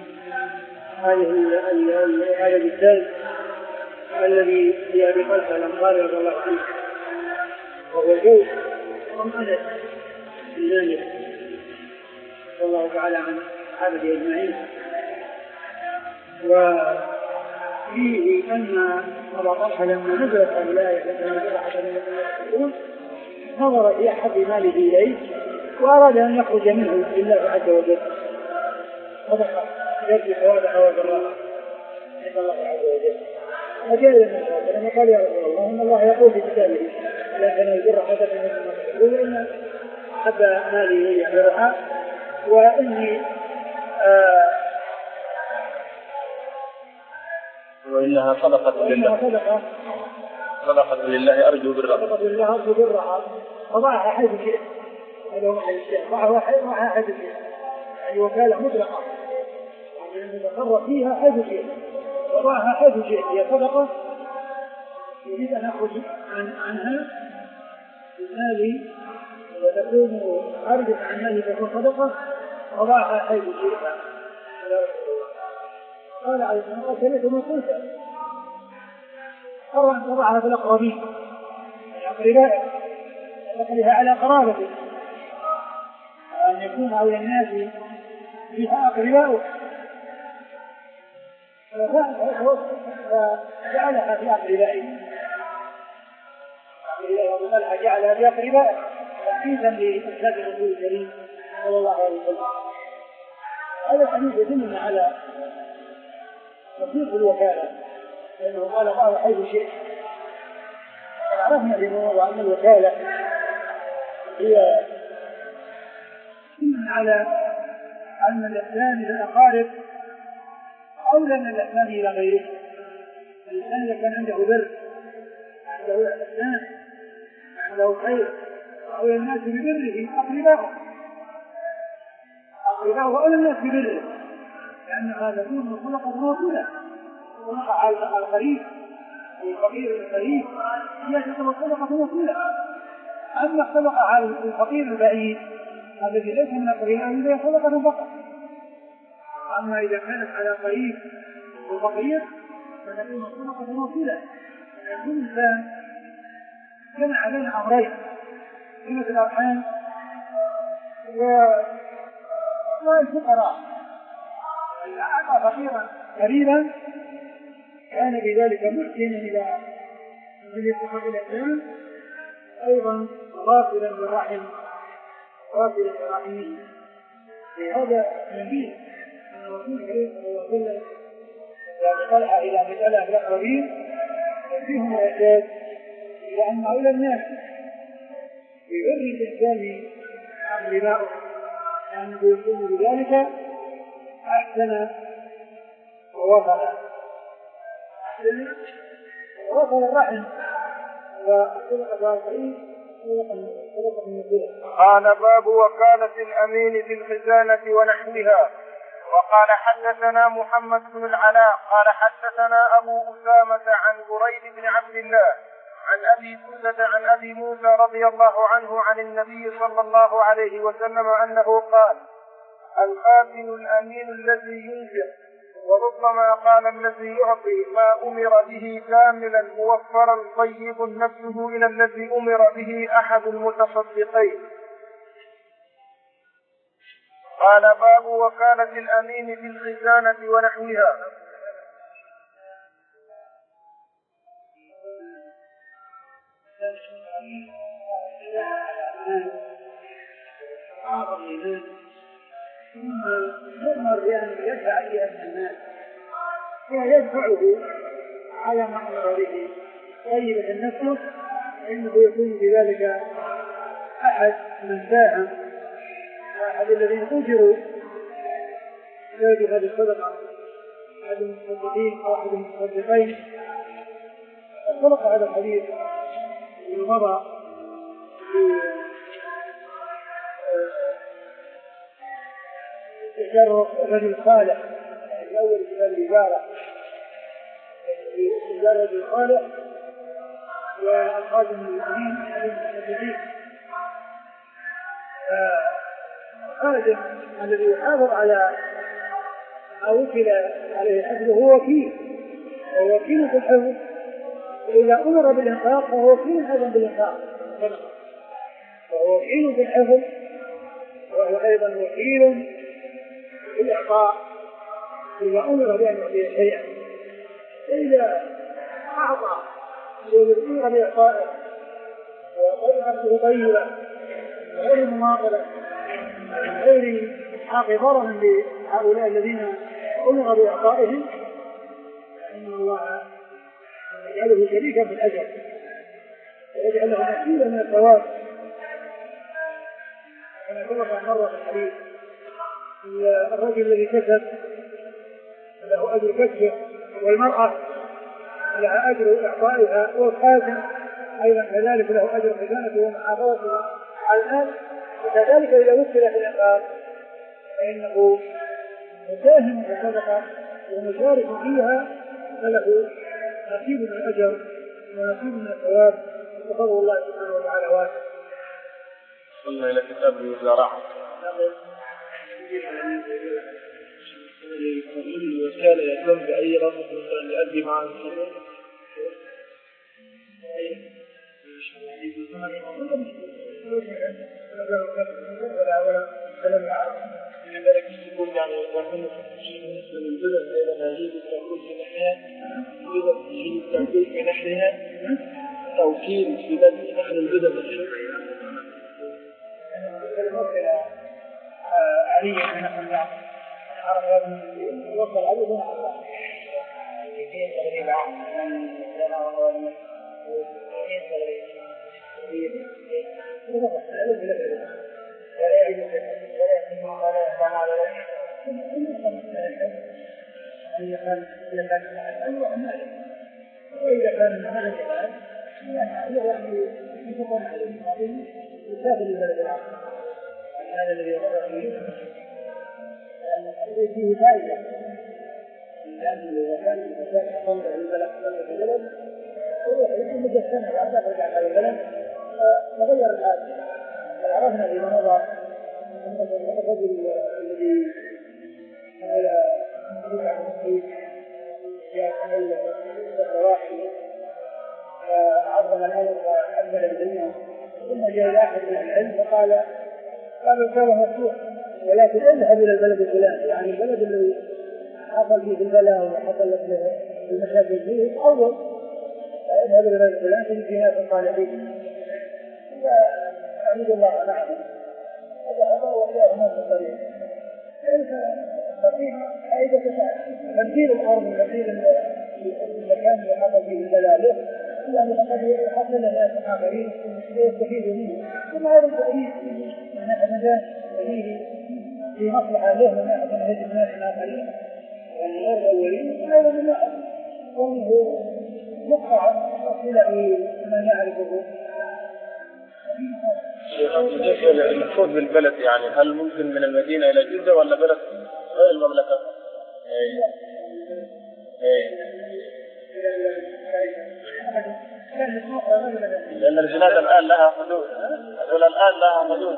هذه هذا الإنسان الذي في أبي طلحة الأنصاري رضي الله عنه، وهو جوز أم أنس بن مالك رضي الله تعالى عن صحابته أجمعين. وفيه أن أبا طلحة لما نزلت الولاية نظر في أحد ماله إليه وأراد أن يخرج منه لله عز وجل، صدق يرجي ثوابها وبرها عند الله عز وجل. فجاء إلى النبي صلى الله عليه وسلم قال: يا رسول الله، إن الله يقول في كتابه: لا تنالوا البر حتى تنفقوا مما تحبون، وإن أحب مالي إلي برها، وإني آه وإنها صدقة لله صدقة صدقة لله أرجو برها صدقة لله أرجو برها، فضعها حيث شئت. هذا هو الشيء، ضعها حيث شئت، يعني وكالة مطلقة، يعني يتصرف فيها حيث شئت، وضعها حيث شئت، هي صدقة يريد أن أخرج عن عنها بمالي وتكون خارجة عن مالي تكون صدقة، وضعها حيث شئت. قال عليه الصلاة والسلام سمعت من قلت قرر أن تضعها في الأقربين الأقرباء تقلها على قرابته، وأن يكون أولى الناس فيها أقرباؤه، فجعلها في أقربائه جعلها في أقربائه تأكيدا لإرشاد الرسول الكريم صلى الله عليه وسلم. هذا الحديث يدلنا على تطبيق الوكالة، لأنه قال الله حيث شئت. عرفنا في موضوع أن الوكالة هي دلنا على أن الإحسان إلى الأقارب أولى من الإحسان إلى غيره. الإنسان إذا كان عنده بر، عنده إحسان، عنده خير، أولى الناس ببره أقرباؤه، أقرباؤه أولى الناس ببره، لأن هذا دون خلق الرسول خلق على القريب والفقير القريب، هي تعتبر خلقة وسيلة. أما خلق على الفقير البعيد الذي ليس من القريب هي خلقة فقط. أما إذا كانت على قريب وفقير فتكون خلقة وسيلة. كل إنسان جمع بين أمرين، صلة الأرحام والفقراء. إذا أعطى فقيرا قريبا كان بذلك محسنا إلى صلة الإحسان، أيضا غافلا بالرحم غافلا بالرحم. هذا نبيه أن الرسول عليه الصلاة والسلام يعني طلع إلى مسألة الأقربين فيهم الإعداد إلى أن أولى الناس ببر الإنسان أقرباؤه، لأنه يكون بذلك أحسن ووصل أحسن ووصل الرحم وخلق الرحيم. قال باب وكالة الأمين في الخزانة ونحوها. وقال حدثنا محمد بن العلاء قال حدثنا أبو أسامة عن بريد بن عبد الله عن أبي موسى عن أبي موسى رضي الله عنه عن النبي صلى الله عليه وسلم أنه قال: الخازن الأمين الذي ينفق، وربما قال الذي يعطي ما أمر به كاملا موفرا طيب نفسه إلى الذي أمر به أحد المتصدقين. قال باب وكالة الأمين في الخزانة ونحوها. ثم يؤمر بأن يدفع إلى الناس ويدفعه على ما أمر به طيبة نفسه، إنه يكون بذلك أحد من ساهم وأحد الذين أجروا في هذه الصدقة، أحد المتصدقين أو أحد المتصدقين. صدق هذا الحديث المضى في الرجل الصالح الأول في الإجارة، في الرجل الصالح والخادم المسلمين المتصدقين. الخادم الذي يحافظ على ما وكل عليه حفظه هو وكيل، وهو وكيل في الحفظ، وإذا أمر بالإنفاق فهو وكيل أيضا بالإنفاق، وهو وكيل في الحفظ وهو أيضا وكيل بالإعطاء إذا أمر بأن يعطي شيئا. إذا أعطى ويريد بإعطائه وطريقته طيبة غير مماطلة غير حاق ضرر لهؤلاء الذين أمر بإعطائهم، فإن الله يجعله شريكا في الأجر ويجعله نصيبا من الثواب. كما سبق مرة في الحديث الرجل الذي كسب له أجر كسبه، والمرأة لها أجر إعطائها، والخازن أيضا كذلك له أجر خزانته ومحافظته على المال. وكذلك إذا وكل في الإنفاق فإنه مساهم في الصدقة ومشارك فيها فله نصيب من الأجر ونصيب من الثواب وفضل الله سبحانه وتعالى واسع. وصلنا إلى كتاب الزراعة. الوسائل يهتم بأي رفض مثلا يؤدي مع الخطر ولا ولا كلام لذلك يقول يعني يكون شيء بالنسبة للبلد أيضا يجب التوكيل في نحلها أيضا يجب التوكيل في نحلها توكيل في بدء نحل البلد علي أن نحن وصل عليه دون عرض كيف تغريب عام لنا وهو كيف تغريب ولا يجب ولا يتم ولا يفعل على وإذا كان هذا الجهاز يكون على الماضي يسافر البلد الآخر هذا الذي يقرأ فيه فيه فائدة لأنه إذا كان الإنسان يقوم بالبلد في البلد يروح يكون مدة سنة بعد ذلك يرجع إلى البلد فغير الحال. عرفنا إذا مضى الرجل الذي حمل مدفع المسيح جاء حمل الرواحل فعظم الأمر وحمل الدنيا ثم جاء أحد من العلم فقال قال الكلام مفتوح ولكن اذهب إلى البلد الفلاني يعني البلد الذي حصل فيه البلاء وحصل المشاكل فيه أول اذهب إلى البلد الفلاني تجد في ناس صالحين فأعيد الله معهم هذا هو الله ناس الطريق فائدة تبديل الأرض وتبديل المكان اللي حصل فيه البلاء له لأنه قد حصل لنا آخرين يستفيدوا منه ثم هذا التأليف من مكان فيه في مصلحة له من ناحية من هذه الناس الآخرين غير الأولين هذا من ناحية ومنه مقطع إلى من يعرفه. بالنسبة للمحفوظ بالبلد يعني هل ممكن من المدينة إلى جدة ولا بلد غير المملكة؟ إيه إيه لأن الجنازة الآن لها حدود ولا الآن لها حدود.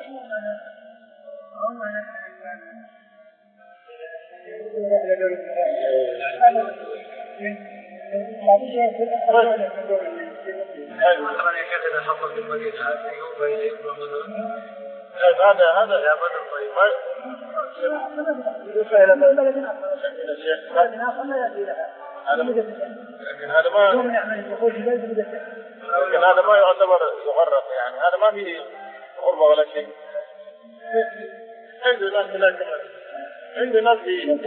هذا هذا يا بدر طيب لكن هذا ما لكن هذا ما يعتبر يغرق يعني هذا ما فيه غربة ولا شيء. عنده ناس هناك عنده ناس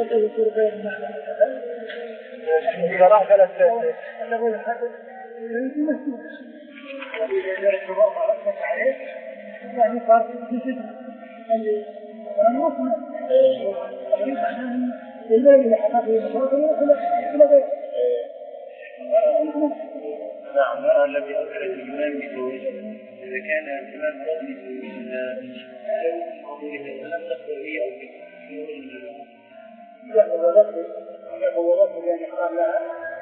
إذا راح ثلاث سنين أنا أقول حتى يمكن مسؤول يرجع مرة أكثر عليه يعني صار في شيء اللي أنا ما أسمع البلد اللي حصل فيه مشاكل إلى غير نعم. الذي أخرج الإمام بزوج إذا كان الإمام قومي لم تخبر هي أو هو رفض هو رفض يعني قال لها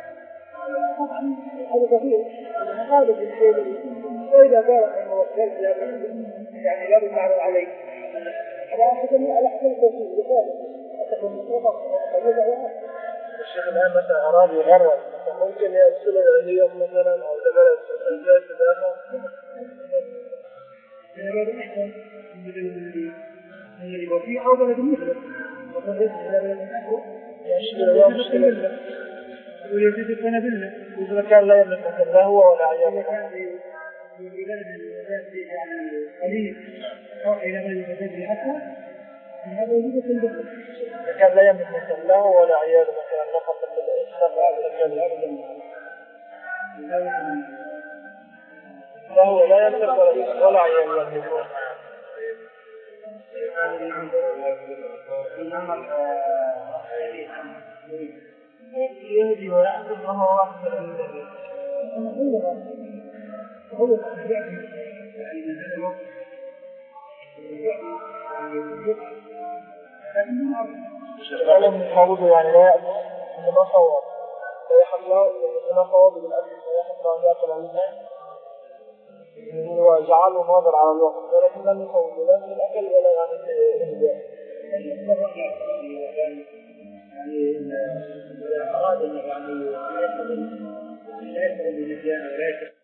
هذا كثير هذا الشيء وإذا قال أنه وكلت يعني لا يتعرض عليه على حسب على حسب التوفيق الشيخ الآن مثلا أراد يغرب ممكن يأسل العليم مثلا أو لبلد الجاي في داخل هذا أحسن من الذي وفيه أو بلد مثله وقد يجب إلى بلد أحسن يشتري ويزيد السنة إذا كان لا يملك مثلا لا هو ولا عياله في بلد يعني قليل أو إلى بلد مثله حتى هذا يزيد في البلد إذا كان لا يملك مثلا لا هو ولا عياله مثلا نقص السبع على الأجل أبدا لا هو لا يملك ولا عياله يملكون يهدي ويأخذ وهو أكثر من ذلك هو هذا من حوضه يعني لا يأخذ ما صور استباح الله يتنقض بالاكل استباح الله ان ياكل منها هو جعله ناظر على الوقت ولكن لم يقوم لا من الاكل ولا يعني يعني اراد انه يعني لا يكون لا يكون بالنسيان ولا يكون